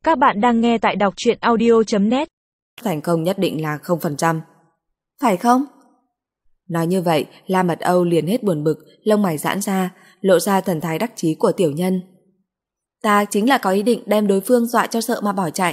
Các bạn đang nghe tại đọc truyện audio.net. Thành công nhất định là 0%. Phải không? Nói như vậy, La Mật Âu liền hết buồn bực, lông mày giãn ra, lộ ra thần thái đắc chí của tiểu nhân. Ta chính là có ý định đem đối phương dọa cho sợ mà bỏ chạy.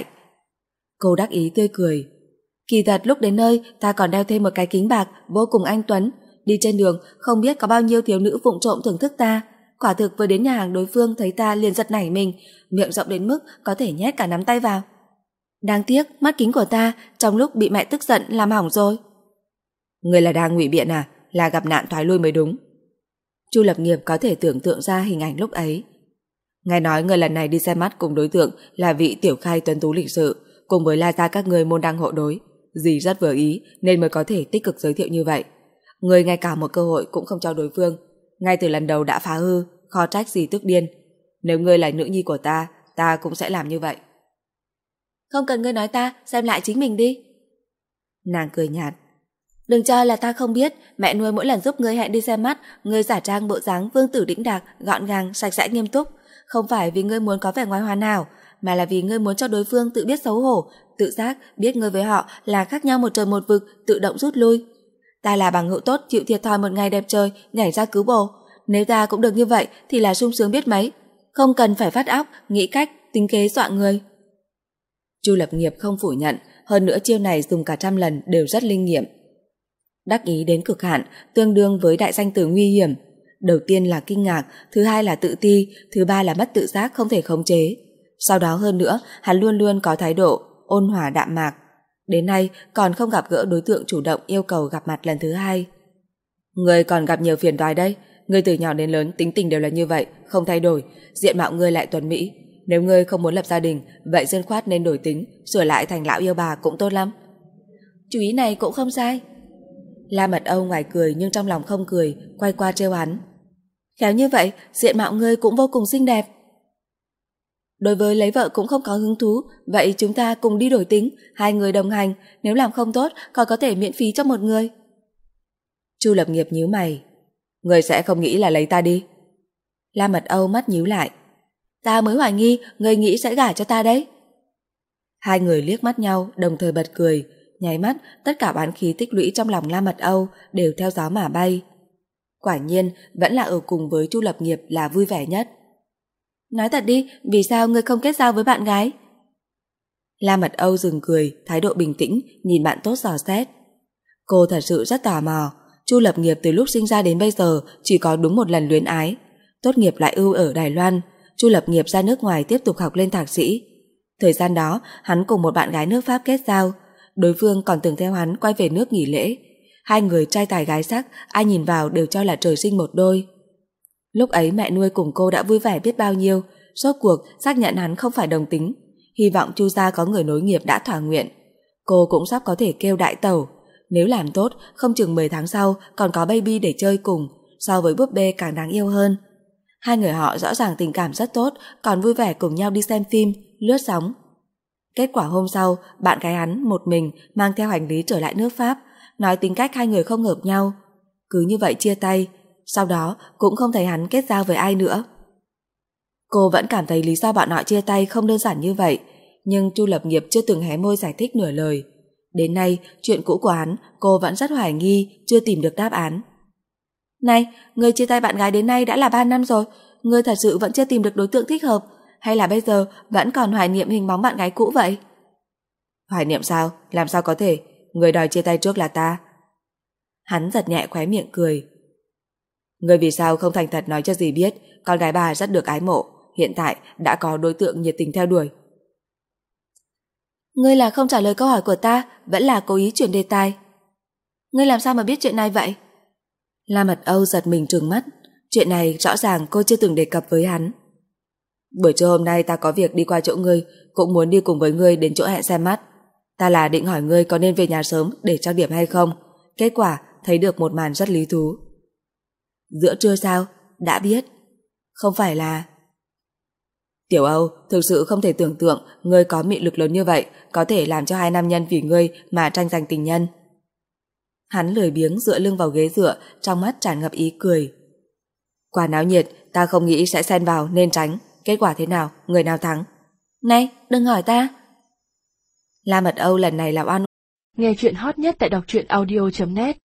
Cô đắc ý tươi cười. Kỳ thật lúc đến nơi, ta còn đeo thêm một cái kính bạc vô cùng anh tuấn. Đi trên đường, không biết có bao nhiêu thiếu nữ vụng trộm thưởng thức ta. Quả thực vừa đến nhà hàng đối phương thấy ta liền giật nảy mình, miệng rộng đến mức có thể nhét cả nắm tay vào. Đáng tiếc, mắt kính của ta trong lúc bị mẹ tức giận làm hỏng rồi. Người là đang ngụy biện à? Là gặp nạn thoái lui mới đúng. Chu Lập Nghiệp có thể tưởng tượng ra hình ảnh lúc ấy. Nghe nói người lần này đi xem mắt cùng đối tượng là vị tiểu khai tuấn tú lịch sự, cùng với la gia các người môn đăng hộ đối. Dì rất vừa ý nên mới có thể tích cực giới thiệu như vậy. Người ngay cả một cơ hội cũng không cho đối phương, ngay từ lần đầu đã phá hư, khó trách dì tức điên. Nếu ngươi là nữ nhi của ta, ta cũng sẽ làm như vậy. Không cần ngươi nói ta, xem lại chính mình đi. Nàng cười nhạt. Đừng cho là ta không biết, mẹ nuôi mỗi lần giúp ngươi hẹn đi xem mắt, ngươi giả trang bộ dáng vương tử đĩnh đạc, gọn gàng, sạch sẽ nghiêm túc. Không phải vì ngươi muốn có vẻ ngoại hòa nào, mà là vì ngươi muốn cho đối phương tự biết xấu hổ, tự giác biết ngươi với họ là khác nhau một trời một vực, tự động rút lui. Ta là bằng hữu tốt chịu thiệt thòi một ngày đẹp trời, nhảy ra cứu bồ. Nếu ta cũng được như vậy thì là sung sướng biết mấy. Không cần phải phát óc, nghĩ cách, tính kế dọa người. Chu Lập Nghiệp không phủ nhận, hơn nữa chiêu này dùng cả 100 lần đều rất linh nghiệm. Đắc ý đến cực hạn, tương đương với đại danh từ nguy hiểm. Đầu tiên là kinh ngạc, thứ hai là tự ti, thứ ba là mất tự giác không thể khống chế. Sau đó hơn nữa, hắn luôn luôn có thái độ ôn hòa đạm mạc. Đến nay còn không gặp gỡ đối tượng chủ động yêu cầu gặp mặt lần thứ hai. Ngươi còn gặp nhiều phiền toái đây. Ngươi từ nhỏ đến lớn tính tình đều là như vậy, không thay đổi, diện mạo ngươi lại tuấn mỹ. Nếu ngươi không muốn lập gia đình, vậy dứt khoát nên đổi tính, sửa lại thành lão yêu bà cũng tốt lắm. Chú ý này cũng không sai. La Mật Âu ngoài cười nhưng trong lòng không cười, quay qua trêu hắn. Khéo như vậy, diện mạo ngươi cũng vô cùng xinh đẹp. Đối với lấy vợ cũng không có hứng thú, vậy chúng ta cùng đi đổi tính, hai người đồng hành, nếu làm không tốt còn có thể miễn phí cho một người. Chu Lập Nghiệp nhíu mày. Người sẽ không nghĩ là lấy ta đi. La Mật Âu mắt nhíu lại. Ta mới hoài nghi người nghĩ sẽ gả cho ta đấy. Hai người liếc mắt nhau đồng thời bật cười, nháy mắt tất cả oán khí tích lũy trong lòng La Mật Âu đều theo gió mà bay. Quả nhiên vẫn là ở cùng với Chu Lập Nghiệp là vui vẻ nhất. Nói thật đi, vì sao ngươi không kết giao với bạn gái? La Mật Âu dừng cười, thái độ bình tĩnh, nhìn bạn tốt dò xét. Cô thật sự rất tò mò. Chu Lập Nghiệp từ lúc sinh ra đến bây giờ chỉ có đúng một lần luyến ái. Tốt nghiệp lại ưu ở Đài Loan, Chu Lập Nghiệp ra nước ngoài tiếp tục học lên thạc sĩ. Thời gian đó, hắn cùng một bạn gái nước Pháp kết giao. Đối phương còn từng theo hắn quay về nước nghỉ lễ. Hai người trai tài gái sắc, ai nhìn vào đều cho là trời sinh một đôi. Lúc ấy mẹ nuôi cùng cô đã vui vẻ biết bao nhiêu, rốt cuộc xác nhận hắn không phải đồng tính. Hy vọng Chu gia có người nối nghiệp đã thỏa nguyện. Cô cũng sắp có thể kêu đại tẩu. Nếu làm tốt, không chừng 10 tháng sau còn có baby để chơi cùng, so với búp bê càng đáng yêu hơn. Hai người họ rõ ràng tình cảm rất tốt, còn vui vẻ cùng nhau đi xem phim, lướt sóng. Kết quả hôm sau, bạn gái hắn một mình mang theo hành lý trở lại nước Pháp, nói tính cách hai người không hợp nhau. Cứ như vậy chia tay, sau đó cũng không thấy hắn kết giao với ai nữa. Cô vẫn cảm thấy lý do bọn họ chia tay không đơn giản như vậy, nhưng Chu Lập Nghiệp chưa từng hé môi giải thích nửa lời. Đến nay, chuyện cũ của hắn cô vẫn rất hoài nghi, chưa tìm được đáp án. Này, ngươi chia tay bạn gái đến nay đã là 3 năm rồi, ngươi thật sự vẫn chưa tìm được đối tượng thích hợp, hay là bây giờ vẫn còn hoài niệm hình bóng bạn gái cũ vậy? Hoài niệm sao? Làm sao có thể? Người đòi chia tay trước là ta. Hắn giật nhẹ khóe miệng cười. Ngươi vì sao không thành thật nói cho dì biết con gái bà rất được ái mộ, hiện tại đã có đối tượng nhiệt tình theo đuổi. Ngươi là không trả lời câu hỏi của ta, vẫn là cố ý chuyển đề tài. Ngươi làm sao mà biết chuyện này vậy? La Mật Âu giật mình trừng mắt. Chuyện này rõ ràng cô chưa từng đề cập với hắn. Buổi trưa hôm nay ta có việc đi qua chỗ ngươi, cũng muốn đi cùng với ngươi đến chỗ hẹn xem mắt. Ta là định hỏi ngươi có nên về nhà sớm để trang điểm hay không. Kết quả thấy được một màn rất lý thú. Giữa trưa sao? Đã biết. Không phải là... Tiểu Âu, thực sự không thể tưởng tượng ngươi có mị lực lớn như vậy, có thể làm cho hai nam nhân vì ngươi mà tranh giành tình nhân. Hắn lười biếng dựa lưng vào ghế dựa, trong mắt tràn ngập ý cười. Quả náo nhiệt, ta không nghĩ sẽ xen vào nên tránh. Kết quả thế nào? Người nào thắng? Này, đừng hỏi ta. La Mật Âu lần này là oan. Nghe chuyện hot nhất tại đọc truyện audio.net